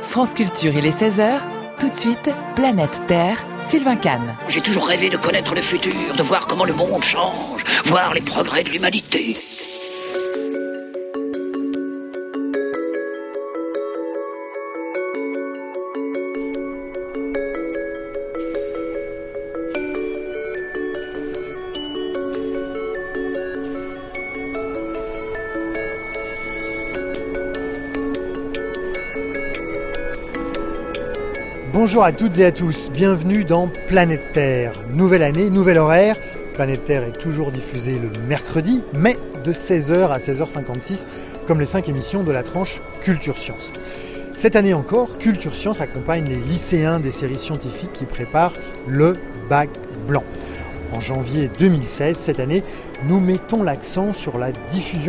France Culture, il est 16h. Tout de suite, Planète Terre, Sylvain Kahn. J'ai toujours rêvé de connaître le futur, de voir comment le monde change, voir les progrès de l'humanité. Bonjour à toutes et à tous, bienvenue dans Planète Terre. Nouvelle année, nouvel horaire. Planète Terre est toujours diffusée le mercredi, mais de 16h à 16h56, comme les 5 émissions de la tranche Culture Science. Cette année encore, Culture Science accompagne les lycéens des séries scientifiques qui préparent le bac blanc. En janvier 2016, cette année, nous mettons l'accent sur la diffusion